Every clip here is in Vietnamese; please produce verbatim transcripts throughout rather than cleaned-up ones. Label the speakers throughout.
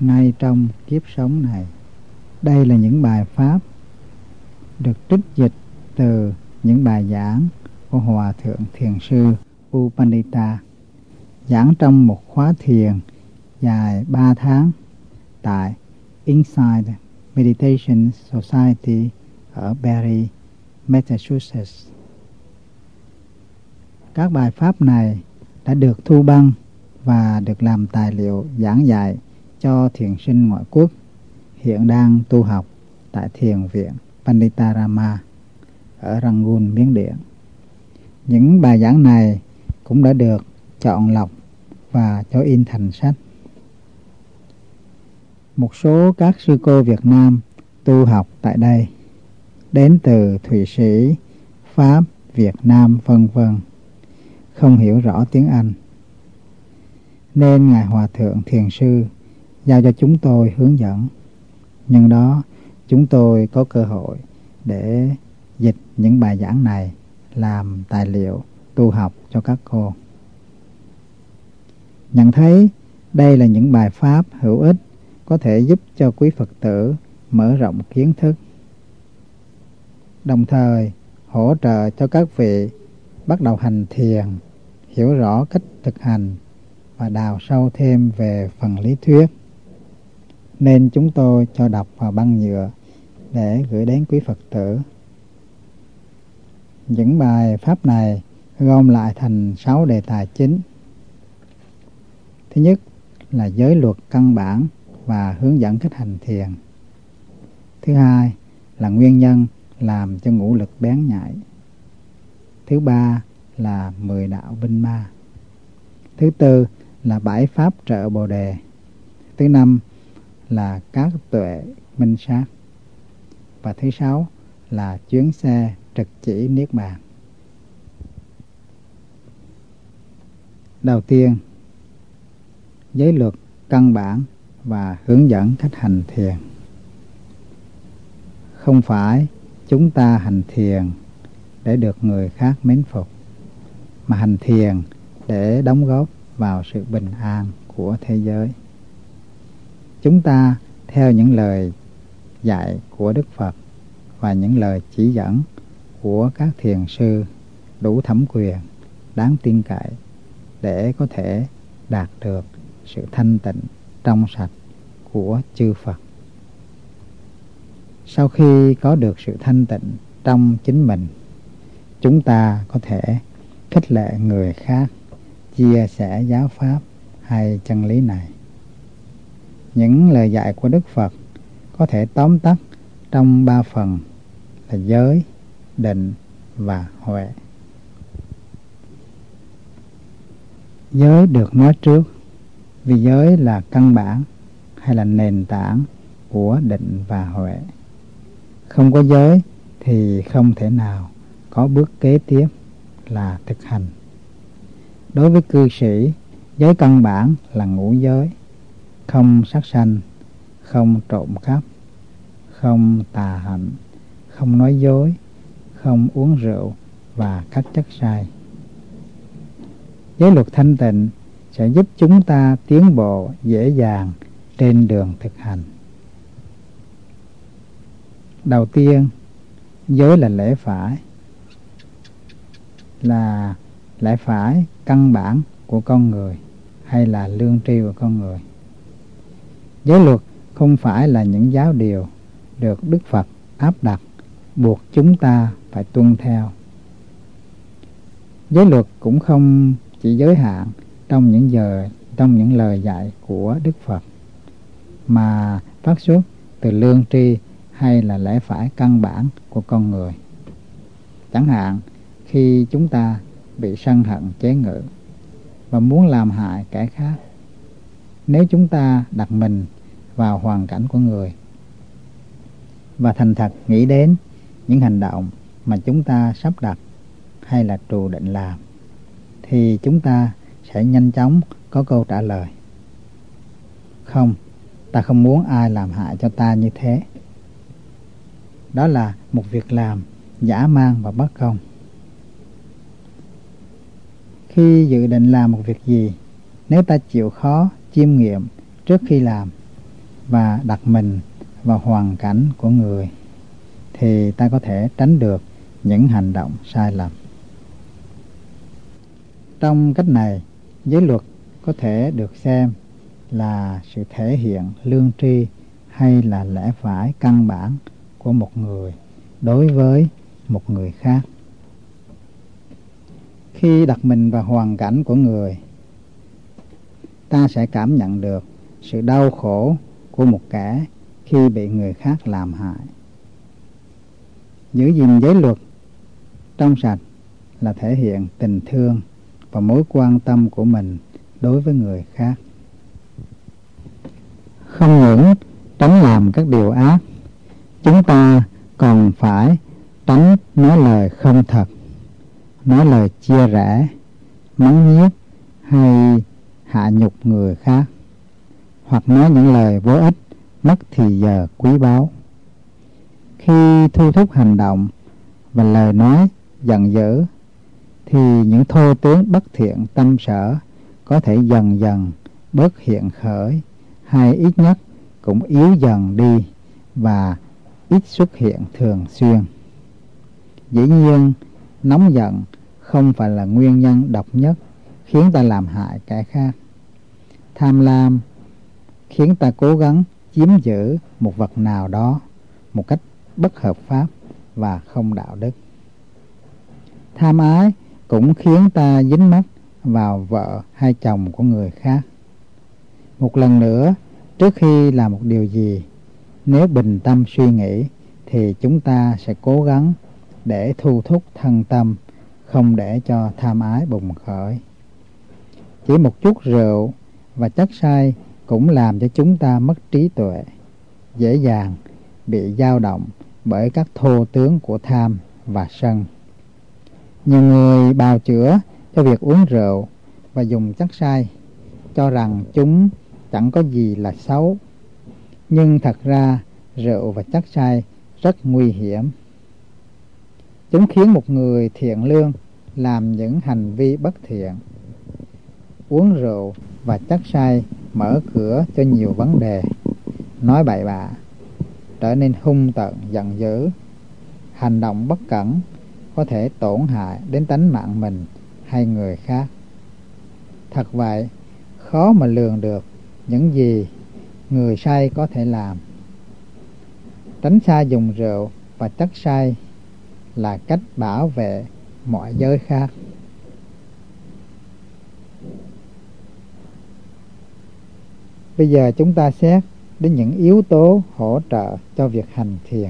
Speaker 1: ngay trong kiếp sống này. Đây là những bài pháp được trích dịch từ những bài giảng của Hòa Thượng Thiền sư U Pandita, giảng trong một khóa thiền dài ba tháng tại Inside Meditation Society ở Barre, Massachusetts. Các bài pháp này đã được thu băng và được làm tài liệu giảng dạy cho thiền sinh ngoại quốc hiện đang tu học tại thiền viện Panditarama ở Rangoon, Miến Điện. Những bài giảng này cũng đã được chọn lọc và cho in thành sách. Một số các sư cô Việt Nam tu học tại đây, đến từ Thụy Sĩ, Pháp, Việt Nam, vân vân, không hiểu rõ tiếng Anh, nên Ngài Hòa Thượng Thiền sư giao cho chúng tôi hướng dẫn. Nhưng đó, chúng tôi có cơ hội để dịch những bài giảng này làm tài liệu tu học cho các cô. Nhận thấy đây là những bài pháp hữu ích có thể giúp cho quý Phật tử mở rộng kiến thức, đồng thời hỗ trợ cho các vị bắt đầu hành thiền hiểu rõ cách thực hành và đào sâu thêm về phần lý thuyết, nên chúng tôi cho đọc vào băng nhựa để gửi đến quý Phật tử. Những bài pháp này gom lại thành sáu đề tài chính. Thứ nhất là giới luật căn bản và hướng dẫn cách hành thiền. Thứ hai là nguyên nhân làm cho ngũ lực bén nhạy. Thứ ba là mười đạo binh ma. Thứ tư là bảy pháp trợ Bồ Đề. Thứ năm là các tuệ minh sát. Và thứ sáu là chuyến xe trực chỉ niết bàn. Đầu tiên, giới luật căn bản và hướng dẫn cách hành thiền. Không phải chúng ta hành thiền để được người khác mến phục, mà hành thiền để đóng góp vào sự bình an của thế giới. Chúng ta theo những lời dạy của Đức Phật và những lời chỉ dẫn của các thiền sư đủ thẩm quyền, đáng tin cậy để có thể đạt được sự thanh tịnh trong sạch của chư Phật. Sau khi có được sự thanh tịnh trong chính mình, chúng ta có thể khích lệ người khác chia sẻ giáo pháp hay chân lý này. Những lời dạy của Đức Phật có thể tóm tắt trong ba phần là giới, định và huệ. Giới được nói trước vì giới là căn bản hay là nền tảng của định và huệ. Không có giới thì không thể nào có bước kế tiếp là thực hành. Đối với cư sĩ, giới căn bản là ngũ giới: không sát sanh, không trộm cắp, không tà hạnh, không nói dối, không uống rượu và các chất sai. Giới luật thanh tịnh sẽ giúp chúng ta tiến bộ dễ dàng trên đường thực hành. Đầu tiên, giới là lẽ phải, là lẽ phải căn bản của con người hay là lương tri của con người. Giới luật không phải là những giáo điều được Đức Phật áp đặt buộc chúng ta phải tuân theo. Giới luật cũng không chỉ giới hạn trong những giờ trong những lời dạy của Đức Phật, mà phát xuất từ lương tri hay là lẽ phải căn bản của con người. Chẳng hạn khi chúng ta bị sân hận chế ngự và muốn làm hại kẻ khác, nếu chúng ta đặt mình vào hoàn cảnh của người và thành thật nghĩ đến những hành động mà chúng ta sắp đặt hay là trù định làm, thì chúng ta sẽ nhanh chóng có câu trả lời: không, ta không muốn ai làm hại cho ta như thế. Đó là một việc làm dã man và bất công. Khi dự định làm một việc gì, nếu ta chịu khó chiêm nghiệm trước khi làm, và đặt mình vào hoàn cảnh của người thì ta có thể tránh được những hành động sai lầm. Trong cách này, giới luật có thể được xem là sự thể hiện lương tri hay là lẽ phải căn bản của một người đối với một người khác. Khi đặt mình vào hoàn cảnh của người, ta sẽ cảm nhận được sự đau khổ của một kẻ khi bị người khác làm hại. Giữ gìn giới luật trong sạch là thể hiện tình thương và mối quan tâm của mình đối với người khác. Không những tránh làm các điều ác, chúng ta còn phải tránh nói lời không thật, nói lời chia rẽ, mắng nhiếc hay hạ nhục người khác, hoặc nói những lời vô ích, mất thì giờ quý báu. Khi thu thúc hành động và lời nói giận dữ, thì những thô tướng bất thiện tâm sở có thể dần dần bớt hiện khởi, hay ít nhất cũng yếu dần đi và ít xuất hiện thường xuyên. Dĩ nhiên, nóng giận không phải là nguyên nhân độc nhất khiến ta làm hại kẻ khác. Tham lam khiến ta cố gắng chiếm giữ một vật nào đó một cách bất hợp pháp và không đạo đức. Tham ái cũng khiến ta dính mắc vào vợ hay chồng của người khác. Một lần nữa, trước khi làm một điều gì, nếu bình tâm suy nghĩ thì chúng ta sẽ cố gắng để thu thúc thân tâm, không để cho tham ái bùng khởi. Chỉ một chút rượu và chất say cũng làm cho chúng ta mất trí tuệ, dễ dàng bị dao động bởi các thô tướng của tham và sân. Nhiều người bào chữa cho việc uống rượu và dùng chất say, cho rằng chúng chẳng có gì là xấu. Nhưng thật ra rượu và chất say rất nguy hiểm. Chúng khiến một người thiện lương làm những hành vi bất thiện. Uống rượu và chất say mở cửa cho nhiều vấn đề, nói bậy bạ, trở nên hung tợn giận dữ. Hành động bất cẩn có thể tổn hại đến tánh mạng mình hay người khác. Thật vậy, khó mà lường được những gì người say có thể làm. Tránh xa dùng rượu và chất say là cách bảo vệ mọi giới khác. Bây giờ chúng ta xét đến những yếu tố hỗ trợ cho việc hành thiền.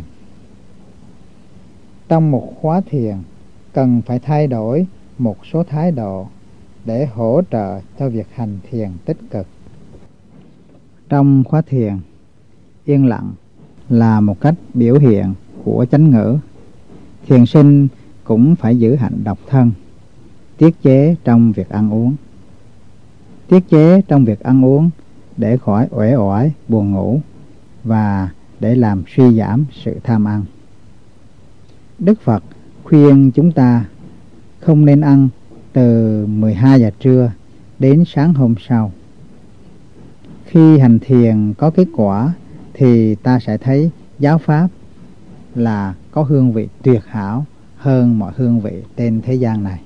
Speaker 1: Trong một khóa thiền, cần phải thay đổi một số thái độ để hỗ trợ cho việc hành thiền tích cực. Trong khóa thiền, yên lặng là một cách biểu hiện của chánh ngữ. Thiền sinh cũng phải giữ hạnh độc thân, tiết chế trong việc ăn uống. Tiết chế trong việc ăn uống để khỏi uể oải, buồn ngủ và để làm suy giảm sự tham ăn. Đức Phật khuyên chúng ta không nên ăn từ mười hai giờ trưa đến sáng hôm sau. Khi hành thiền có kết quả thì ta sẽ thấy giáo pháp là có hương vị tuyệt hảo hơn mọi hương vị trên thế gian này.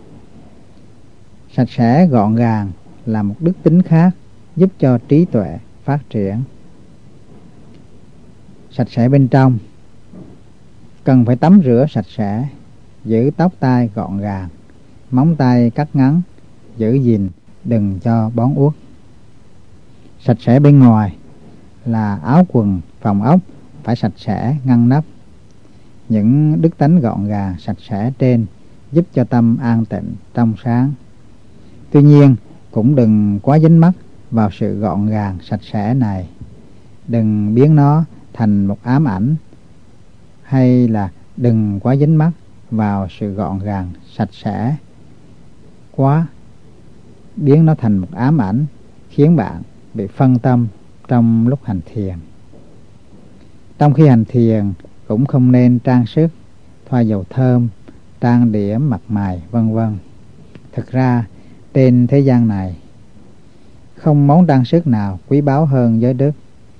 Speaker 1: Sạch sẽ gọn gàng là một đức tính khác giúp cho trí tuệ phát triển. Sạch sẽ bên trong, cần phải tắm rửa sạch sẽ, giữ tóc tai gọn gàng, móng tay cắt ngắn, giữ gìn đừng cho bón uất. Sạch sẽ bên ngoài là áo quần, phòng ốc phải sạch sẽ ngăn nắp. Những đức tánh gọn gàng sạch sẽ trên giúp cho tâm an tịnh trong sáng. Tuy nhiên cũng đừng quá dính mắc vào sự gọn gàng sạch sẽ này. Đừng biến nó thành một ám ảnh, hay là đừng quá dính mắc vào sự gọn gàng sạch sẽ quá, biến nó thành một ám ảnh khiến bạn bị phân tâm trong lúc hành thiền. Trong khi hành thiền cũng không nên trang sức, thoa dầu thơm, trang điểm mặt mày vân vân. Thực ra trên thế gian này không món trang sức nào quý báu hơn giới đức.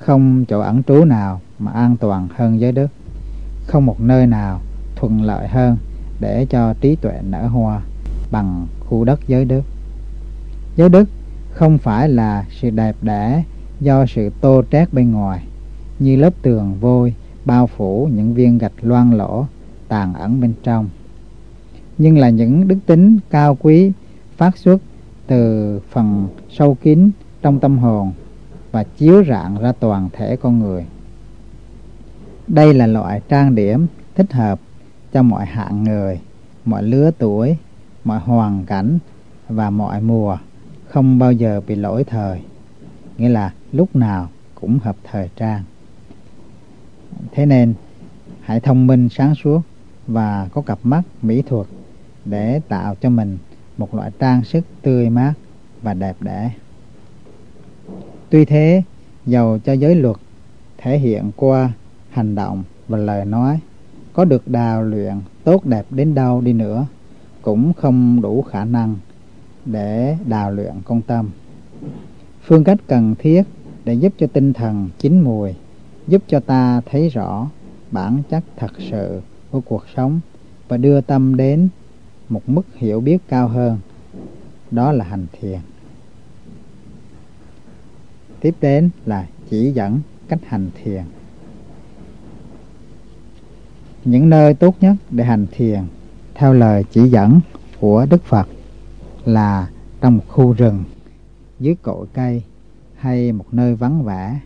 Speaker 1: Không chỗ ẩn trú nào mà an toàn hơn giới đức. Không một nơi nào thuận lợi hơn để cho trí tuệ nở hoa bằng khu đất giới đức. Giới đức không phải là sự đẹp đẽ do sự tô trét bên ngoài, như lớp tường vôi bao phủ những viên gạch loang lổ tàn ẩn bên trong, nhưng là những đức tính cao quý phát xuất từ phần sâu kín trong tâm hồn và chiếu rạng ra toàn thể con người. Đây là loại trang điểm thích hợp cho mọi hạng người, mọi lứa tuổi, mọi hoàn cảnh và mọi mùa, không bao giờ bị lỗi thời, nghĩa là lúc nào cũng hợp thời trang. Thế nên hãy thông minh sáng suốt và có cặp mắt mỹ thuật để tạo cho mình một loại trang sức tươi mát và đẹp đẽ. Tuy thế, dầu cho giới luật thể hiện qua hành động và lời nói có được đào luyện tốt đẹp đến đâu đi nữa, cũng không đủ khả năng để đào luyện con tâm. Phương cách cần thiết để giúp cho tinh thần chín mùi, giúp cho ta thấy rõ bản chất thật sự của cuộc sống và đưa tâm đến một mức hiểu biết cao hơn, đó là hành thiền. Tiếp đến là chỉ dẫn cách hành thiền. Những nơi tốt nhất để hành thiền theo lời chỉ dẫn của Đức Phật là trong một khu rừng, dưới cội cây hay một nơi vắng vẻ,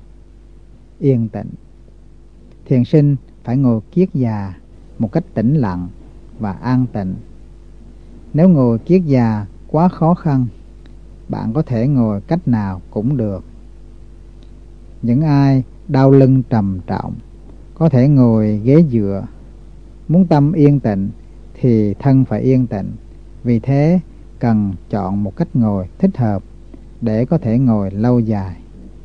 Speaker 1: yên tĩnh. Thiền sinh phải ngồi kiết già một cách tĩnh lặng và an tịnh. Nếu ngồi kiết già quá khó khăn, bạn có thể ngồi cách nào cũng được. Những ai đau lưng trầm trọng có thể ngồi ghế dựa. Muốn tâm yên tịnh thì thân phải yên tịnh, vì thế cần chọn một cách ngồi thích hợp để có thể ngồi lâu dài.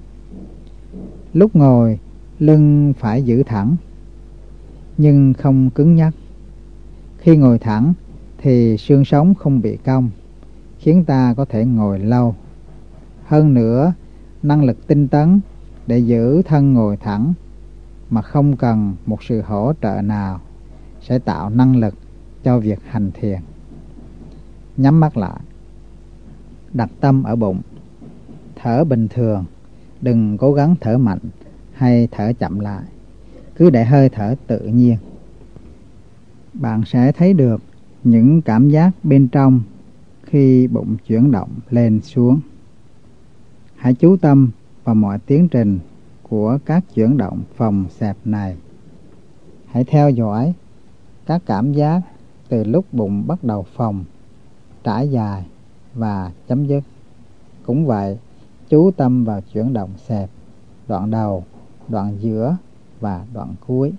Speaker 1: Lúc ngồi, lưng phải giữ thẳng nhưng không cứng nhắc. Khi ngồi thẳng thì xương sống không bị cong, khiến ta có thể ngồi lâu. Hơn nữa, năng lực tinh tấn để giữ thân ngồi thẳng mà không cần một sự hỗ trợ nào sẽ tạo năng lực cho việc hành thiền. Nhắm mắt lại, đặt tâm ở bụng, thở bình thường, đừng cố gắng thở mạnh hay thở chậm lại, cứ để hơi thở tự nhiên. Bạn sẽ thấy được những cảm giác bên trong khi bụng chuyển động lên xuống. Hãy chú tâm vào mọi tiến trình của các chuyển động phồng xẹp này. Hãy theo dõi các cảm giác từ lúc bụng bắt đầu phồng, trải dài và chấm dứt. Cũng vậy, chú tâm vào chuyển động xẹp, đoạn đầu, đoạn giữa và đoạn cuối.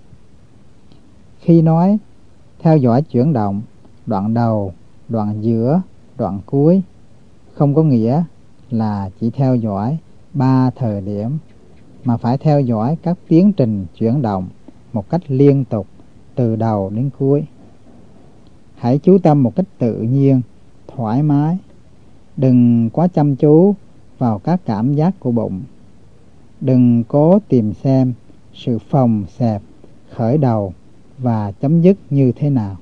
Speaker 1: Khi nói theo dõi chuyển động đoạn đầu, đoạn giữa, đoạn cuối, không có nghĩa là chỉ theo dõi ba thời điểm, mà phải theo dõi các tiến trình chuyển động một cách liên tục từ đầu đến cuối. Hãy chú tâm một cách tự nhiên, thoải mái, đừng quá chăm chú vào các cảm giác của bụng. Đừng cố tìm xem sự phồng xẹp, khởi đầu và chấm dứt như thế nào.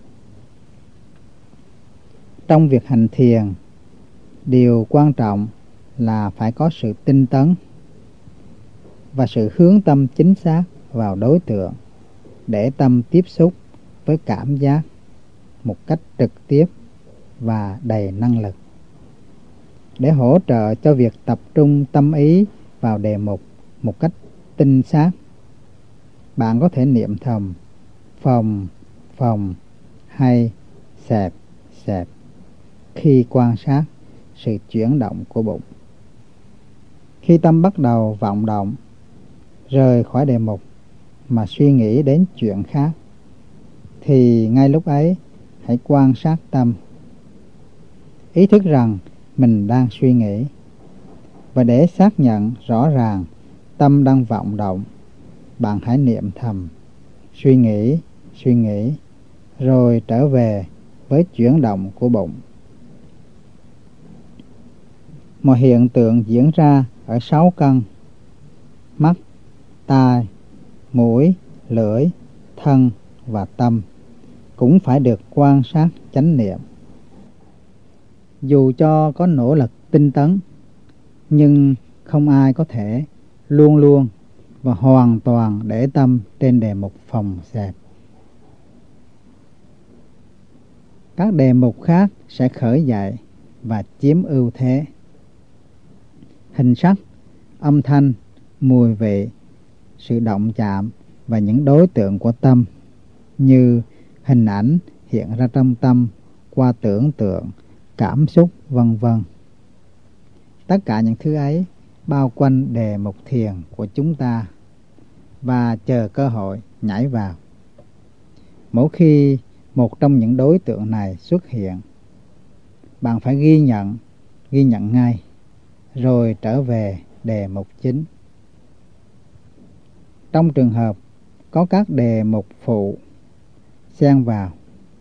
Speaker 1: Trong việc hành thiền, điều quan trọng là phải có sự tinh tấn và sự hướng tâm chính xác vào đối tượng, để tâm tiếp xúc với cảm giác một cách trực tiếp và đầy năng lực. Để hỗ trợ cho việc tập trung tâm ý vào đề mục một cách tinh xác, bạn có thể niệm thầm phồng phồng hay xẹp xẹp khi quan sát sự chuyển động của bụng. Khi tâm bắt đầu vọng động, rời khỏi đề mục mà suy nghĩ đến chuyện khác, thì ngay lúc ấy hãy quan sát tâm, ý thức rằng mình đang suy nghĩ. Và để xác nhận rõ ràng tâm đang vọng động, bạn hãy niệm thầm suy nghĩ, suy nghĩ, rồi trở về với chuyển động của bụng. Mọi hiện tượng diễn ra ở sáu căn: mắt, tai, mũi, lưỡi, thân và tâm cũng phải được quan sát chánh niệm. Dù cho có nỗ lực tinh tấn, nhưng không ai có thể luôn luôn và hoàn toàn để tâm trên đề mục phòng xẹp. Các đề mục khác sẽ khởi dậy và chiếm ưu thế. Hình sắc, âm thanh, mùi vị, sự động chạm và những đối tượng của tâm như hình ảnh hiện ra trong tâm qua tưởng tượng, cảm xúc, vân vân. Tất cả những thứ ấy bao quanh đề mục thiền của chúng ta và chờ cơ hội nhảy vào. Mỗi khi một trong những đối tượng này xuất hiện, bạn phải ghi nhận, ghi nhận ngay, rồi trở về đề mục chính. Trong trường hợp có các đề mục phụ xen vào,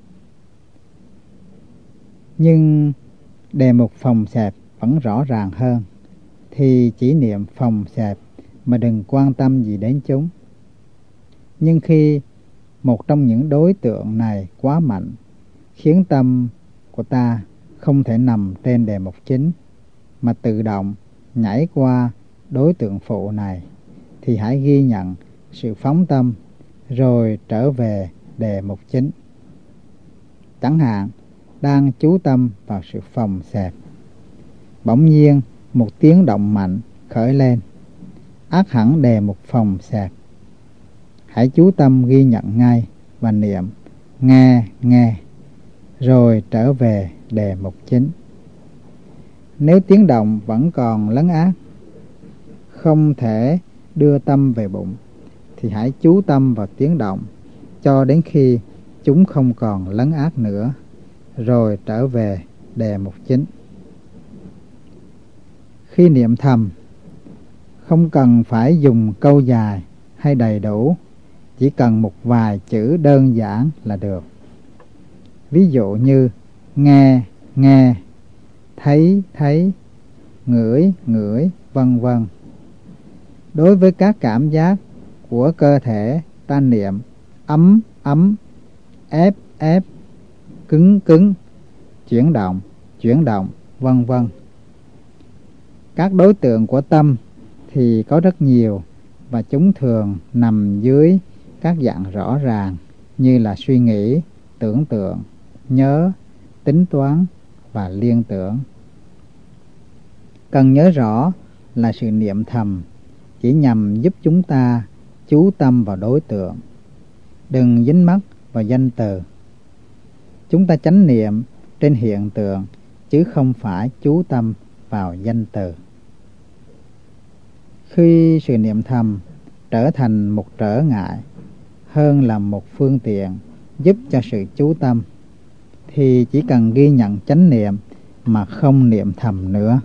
Speaker 1: nhưng đề mục phòng xẹp vẫn rõ ràng hơn, thì chỉ niệm phòng xẹp mà đừng quan tâm gì đến chúng. Nhưng khi một trong những đối tượng này quá mạnh, khiến tâm của ta không thể nằm trên đề mục chính, mà tự động nhảy qua đối tượng phụ này, thì hãy ghi nhận sự phóng tâm rồi trở về đề mục chính. Chẳng hạn, đang chú tâm vào sự phòng xẹp, bỗng nhiên một tiếng động mạnh khởi lên, ắt hẳn đề mục phòng xẹp. Hãy chú tâm ghi nhận ngay và niệm nghe nghe, rồi trở về đề mục chính. Nếu tiếng động vẫn còn lấn át, không thể đưa tâm về bụng, thì hãy chú tâm vào tiếng động cho đến khi chúng không còn lấn át nữa, rồi trở về đề mục chính. Khi niệm thầm, không cần phải dùng câu dài hay đầy đủ, chỉ cần một vài chữ đơn giản là được. Ví dụ như nghe, nghe, thấy, thấy, ngửi, ngửi, vân vân. Đối với các cảm giác của cơ thể, ta niệm ấm, ấm, ép, ép, cứng, cứng, chuyển động, chuyển động, vân vân. Các đối tượng của tâm thì có rất nhiều, và chúng thường nằm dưới các dạng rõ ràng như là suy nghĩ, tưởng tượng, nhớ, tính toán và liên tưởng. Cần nhớ rõ là sự niệm thầm chỉ nhằm giúp chúng ta chú tâm vào đối tượng, đừng dính mắc vào danh từ. Chúng ta chánh niệm trên hiện tượng chứ không phải chú tâm vào danh từ. Khi sự niệm thầm trở thành một trở ngại hơn là một phương tiện giúp cho sự chú tâm, thì chỉ cần ghi nhận chánh niệm mà không niệm thầm nữa.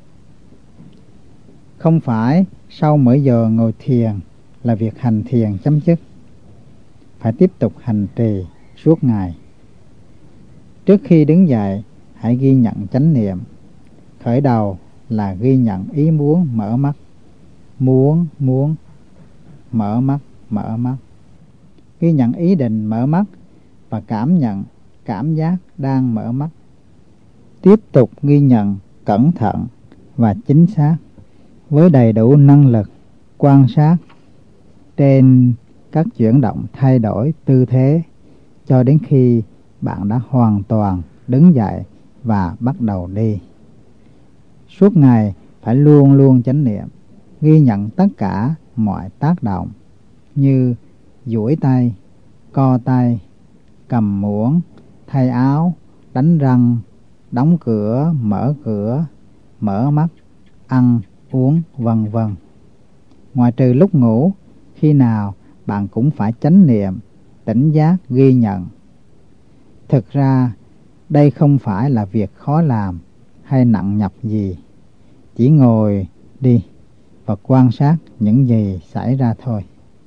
Speaker 1: Không phải sau mỗi giờ ngồi thiền là việc hành thiền chấm dứt, phải tiếp tục hành trì suốt ngày. Trước khi đứng dậy, hãy ghi nhận chánh niệm. Khởi đầu là ghi nhận ý muốn mở mắt, muốn, muốn, mở mắt, mở mắt. Ghi nhận ý định mở mắt và cảm nhận cảm giác đang mở mắt. Tiếp tục ghi nhận cẩn thận và chính xác với đầy đủ năng lực quan sát trên các chuyển động thay đổi tư thế cho đến khi bạn đã hoàn toàn đứng dậy và bắt đầu đi. Suốt ngày phải luôn luôn chánh niệm, ghi nhận tất cả mọi tác động như duỗi tay, co tay, cầm muỗng, thay áo, đánh răng, đóng cửa, mở cửa, mở mắt, ăn, uống, vân vân. Ngoài trừ lúc ngủ, khi nào bạn cũng phải chánh niệm, tỉnh giác ghi nhận. Thực ra, đây không phải là việc khó làm hay nặng nhọc gì. Chỉ ngồi đi và quan sát những gì xảy ra thôi.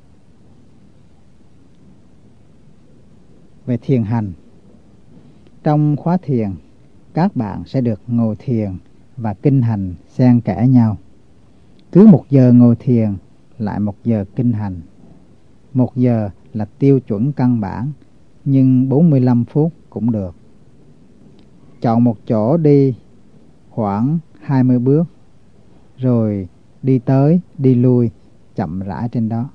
Speaker 1: Về thiền hành, trong khóa thiền, các bạn sẽ được ngồi thiền và kinh hành xen kẽ nhau. Cứ một giờ ngồi thiền lại một giờ kinh hành. Một giờ là tiêu chuẩn căn bản, nhưng bốn mươi lăm phút cũng được. Chọn một chỗ đi khoảng hai mươi bước, rồi đi tới đi lui chậm rãi trên đó.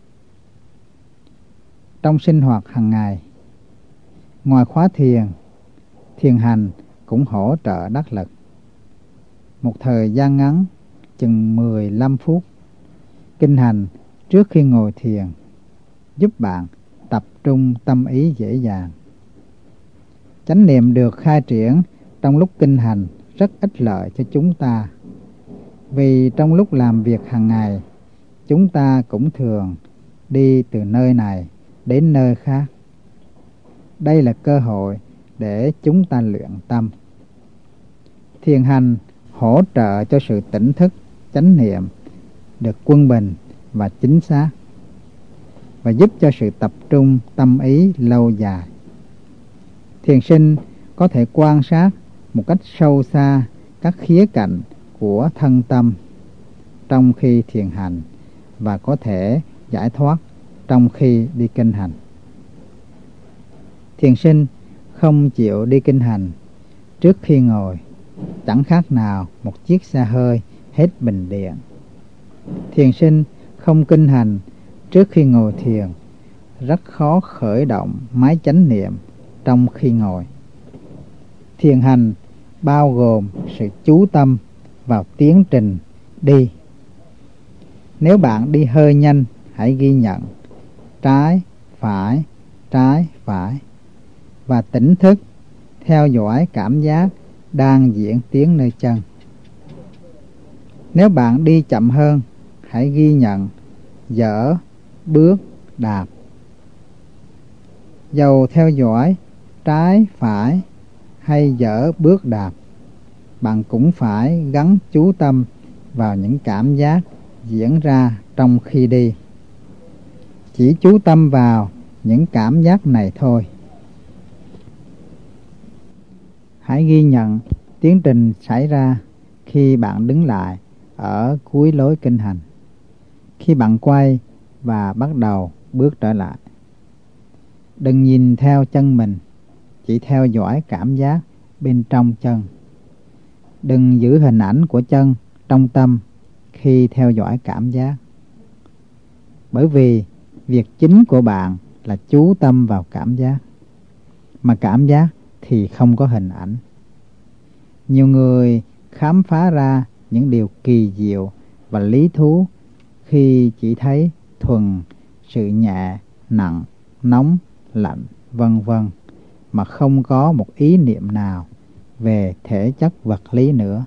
Speaker 1: Trong sinh hoạt hàng ngày, ngoài khóa thiền, thiền hành cũng hỗ trợ đắc lực. Một thời gian ngắn, chừng mười lăm phút, kinh hành trước khi ngồi thiền giúp bạn tập trung tâm ý dễ dàng. Chánh niệm được khai triển trong lúc kinh hành rất ích lợi cho chúng ta, vì trong lúc làm việc hàng ngày, chúng ta cũng thường đi từ nơi này đến nơi khác. Đây là cơ hội để chúng ta luyện tâm. Thiền hành hỗ trợ cho sự tỉnh thức, chánh niệm được quân bình và chính xác, và giúp cho sự tập trung tâm ý lâu dài. Thiền sinh có thể quan sát một cách sâu xa các khía cạnh của thân tâm trong khi thiền hành, và có thể giải thoát trong khi đi kinh hành. Thiền sinh không chịu đi kinh hành trước khi ngồi chẳng khác nào một chiếc xe hơi hết bình điện. Thiền sinh không kinh hành trước khi ngồi thiền rất khó khởi động máy chánh niệm trong khi ngồi. Thiền hành bao gồm sự chú tâm vào tiến trình đi. Nếu bạn đi hơi nhanh, hãy ghi nhận trái, phải, trái, phải, và tỉnh thức theo dõi cảm giác đang diễn tiến nơi chân. Nếu bạn đi chậm hơn, hãy ghi nhận dở, bước, đạp. Dầu theo dõi trái, phải hay dở, bước, đạp, bạn cũng phải gắn chú tâm vào những cảm giác diễn ra trong khi đi. Chỉ chú tâm vào những cảm giác này thôi. Hãy ghi nhận tiến trình xảy ra khi bạn đứng lại ở cuối lối kinh hành, khi bạn quay và bắt đầu bước trở lại. Đừng nhìn theo chân mình, chỉ theo dõi cảm giác bên trong chân. Đừng giữ hình ảnh của chân trong tâm khi theo dõi cảm giác, bởi vì việc chính của bạn là chú tâm vào cảm giác, mà cảm giác thì không có hình ảnh. Nhiều người khám phá ra những điều kỳ diệu và lý thú khi chỉ thấy thuần sự nhẹ, nặng, nóng, lạnh, vân vân, mà không có một ý niệm nào về thể chất vật lý nữa.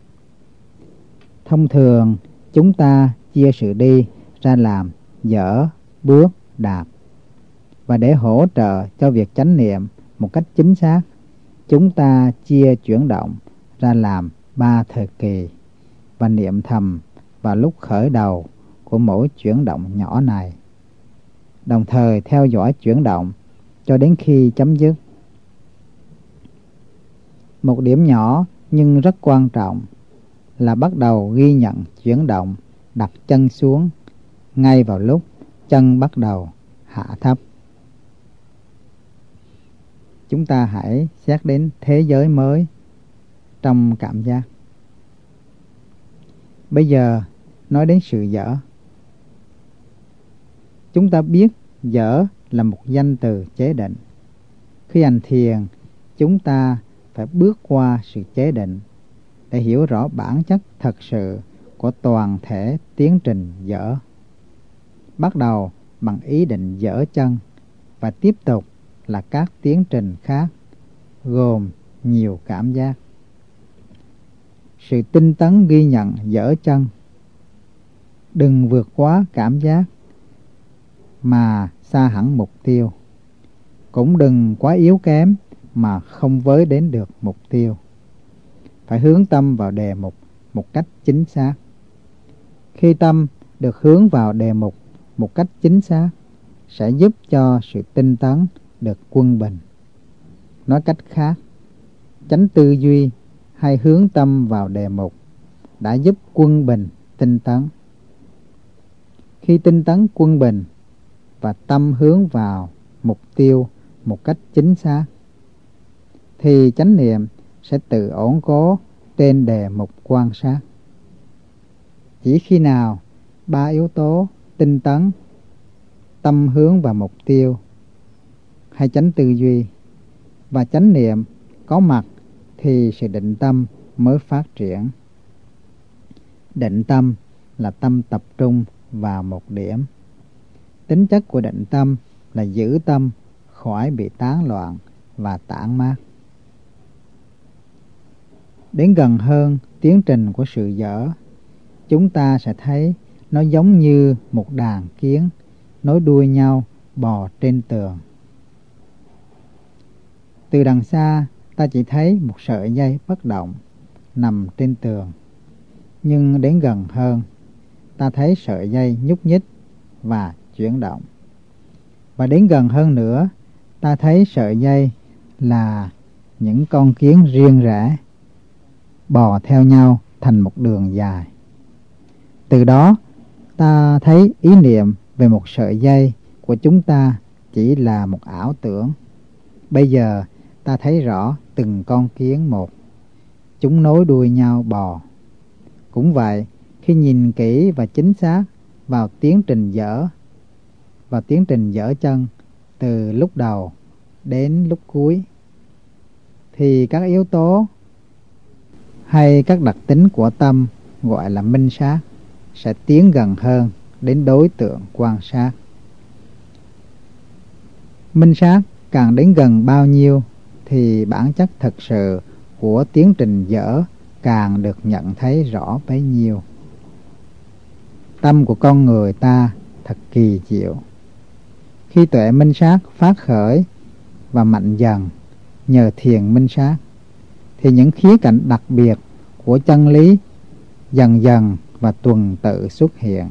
Speaker 1: Thông thường, chúng ta chia sự đi ra làm dở, bước, đạp. Và để hỗ trợ cho việc chánh niệm một cách chính xác, chúng ta chia chuyển động ra làm ba thời kỳ và niệm thầm vào lúc khởi đầu của mỗi chuyển động nhỏ này, đồng thời theo dõi chuyển động cho đến khi chấm dứt. Một điểm nhỏ nhưng rất quan trọng là bắt đầu ghi nhận chuyển động đặt chân xuống ngay vào lúc chân bắt đầu hạ thấp. Chúng ta hãy xét đến thế giới mới trong cảm giác. Bây giờ nói đến sự dở. Chúng ta biết dở là một danh từ chế định. Khi hành thiền, chúng ta phải bước qua sự chế định để hiểu rõ bản chất thật sự của toàn thể tiến trình dở. Bắt đầu bằng ý định dở chân và tiếp tục là các tiến trình khác gồm nhiều cảm giác. Sự tinh tấn ghi nhận dở chân. Đừng vượt quá cảm giác mà xa hẳn mục tiêu. Cũng đừng quá yếu kém mà không với đến được mục tiêu. Phải hướng tâm vào đề mục một cách chính xác. Khi tâm được hướng vào đề mục một cách chính xác, sẽ giúp cho sự tinh tấn được quân bình. Nói cách khác, chánh tư duy hay hướng tâm vào đề mục đã giúp quân bình tinh tấn. Khi tinh tấn quân bình và tâm hướng vào mục tiêu một cách chính xác, thì chánh niệm sẽ tự ổn cố trên đề mục quan sát. Chỉ khi nào ba yếu tố tinh tấn, tâm hướng vào mục tiêu hay chánh tư duy và chánh niệm có mặt thì sự định tâm mới phát triển. Định tâm là tâm tập trung vào một điểm. Tính chất của định tâm là giữ tâm khỏi bị tán loạn và tản mát. Đến gần hơn tiến trình của sự dở, chúng ta sẽ thấy nó giống như một đàn kiến nối đuôi nhau bò trên tường. Từ đằng xa ta chỉ thấy một sợi dây bất động nằm trên tường, nhưng đến gần hơn ta thấy sợi dây nhúc nhích và chuyển động. Và đến gần hơn nữa ta thấy sợi dây là những con kiến riêng rẽ bò theo nhau thành một đường dài. Từ đó ta thấy ý niệm về một sợi dây của chúng ta chỉ là một ảo tưởng. Bây giờ ta thấy rõ từng con kiến một, chúng nối đuôi nhau bò. Cũng vậy, khi nhìn kỹ và chính xác vào tiến trình dở, vào tiến trình dở chân từ lúc đầu đến lúc cuối, thì các yếu tố hay các đặc tính của tâm gọi là minh sát sẽ tiến gần hơn đến đối tượng quan sát. Minh sát càng đến gần bao nhiêu thì bản chất thật sự của tiến trình dở càng được nhận thấy rõ bấy nhiêu. Tâm của con người ta thật kỳ diệu. Khi tuệ minh sát phát khởi và mạnh dần nhờ thiền minh sát, thì những khía cạnh đặc biệt của chân lý dần dần và tuần tự xuất hiện.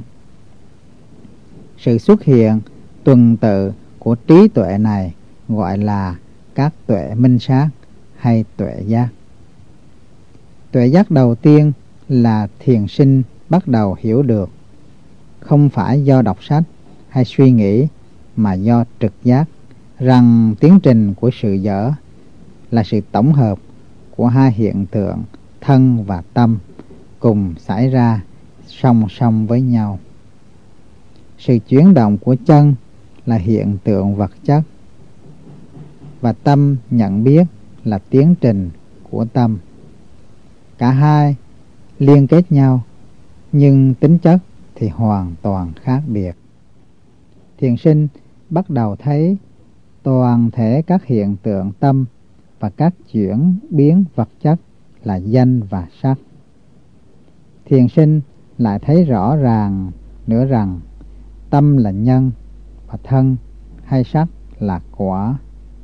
Speaker 1: Sự xuất hiện tuần tự của trí tuệ này gọi là các tuệ minh sát hay tuệ giác. Tuệ giác đầu tiên là thiền sinh bắt đầu hiểu được, không phải do đọc sách hay suy nghĩ mà do trực giác, rằng tiến trình của sự dở là sự tổng hợp của hai hiện tượng thân và tâm cùng xảy ra song song với nhau. Sự chuyển động của chân là hiện tượng vật chất và tâm nhận biết là tiến trình của tâm. Cả hai liên kết nhau nhưng tính chất thì hoàn toàn khác biệt. Thiền sinh bắt đầu thấy toàn thể các hiện tượng tâm và các chuyển biến vật chất là danh và sắc. Thiền sinh lại thấy rõ ràng nữa rằng tâm là nhân và thân hay sắc là quả.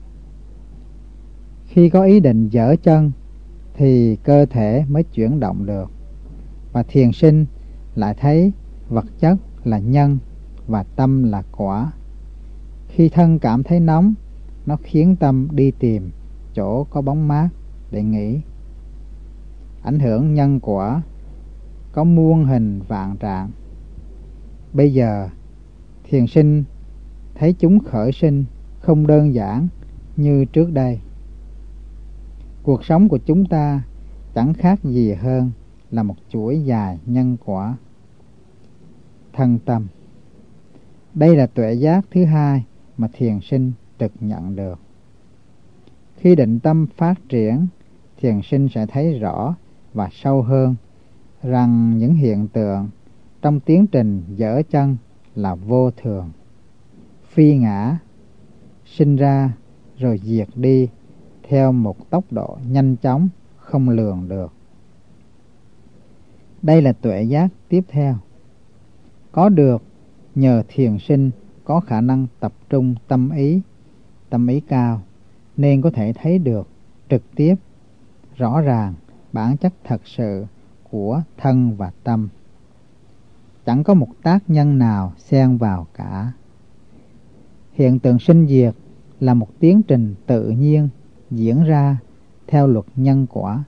Speaker 1: Khi có ý định dở chân thì cơ thể mới chuyển động được, và thiền sinh lại thấy vật chất là nhân và tâm là quả. Khi thân cảm thấy nóng, nó khiến tâm đi tìm chỗ có bóng mát để nghỉ. Ảnh hưởng nhân quả có muôn hình vạn trạng. Bây giờ thiền sinh thấy chúng khởi sinh không đơn giản như trước đây. Cuộc sống của chúng ta chẳng khác gì hơn là một chuỗi dài nhân quả. Thân tâm. Đây là tuệ giác thứ hai mà thiền sinh trực nhận được. Khi định tâm phát triển, thiền sinh sẽ thấy rõ và sâu hơn rằng những hiện tượng trong tiến trình dở chân là vô thường, phi ngã, sinh ra rồi diệt đi theo một tốc độ nhanh chóng không lường được. Đây là tuệ giác tiếp theo. Có được nhờ thiền sinh có khả năng tập trung tâm ý, tâm ý cao, nên có thể thấy được trực tiếp, rõ ràng bản chất thật sự của thân và tâm. Chẳng có một tác nhân nào xen vào cả. Hiện tượng sinh diệt là một tiến trình tự nhiên diễn ra theo luật nhân quả.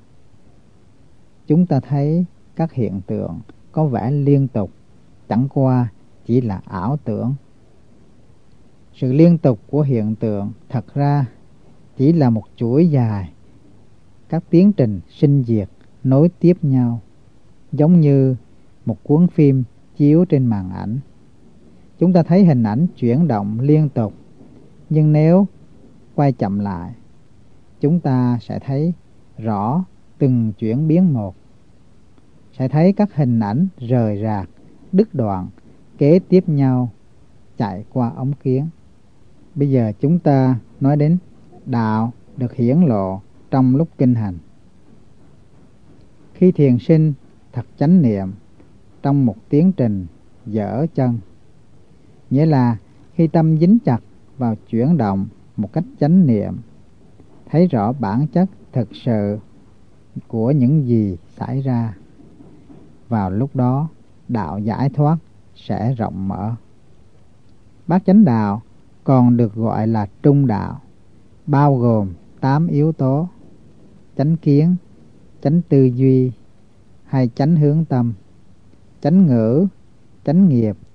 Speaker 1: Chúng ta thấy các hiện tượng có vẻ liên tục, chẳng qua chỉ là ảo tưởng. Sự liên tục của hiện tượng thật ra chỉ là một chuỗi dài các tiến trình sinh diệt nối tiếp nhau, giống như một cuốn phim chiếu trên màn ảnh. Chúng ta thấy hình ảnh chuyển động liên tục, nhưng nếu quay chậm lại, chúng ta sẽ thấy rõ từng chuyển biến một, sẽ thấy các hình ảnh rời rạc, đứt đoạn, kế tiếp nhau chạy qua ống kiến. Bây giờ chúng ta nói đến đạo được hiển lộ trong lúc kinh hành. Khi thiền sinh thật chánh niệm trong một tiến trình dở chân, nghĩa là khi tâm dính chặt vào chuyển động một cách chánh niệm, thấy rõ bản chất thực sự của những gì xảy ra, vào lúc đó đạo giải thoát sẽ rộng mở. Bát chánh đạo còn được gọi là trung đạo, bao gồm tám yếu tố: chánh kiến, chánh tư duy hay chánh hướng tâm, chánh ngữ, chánh nghiệp,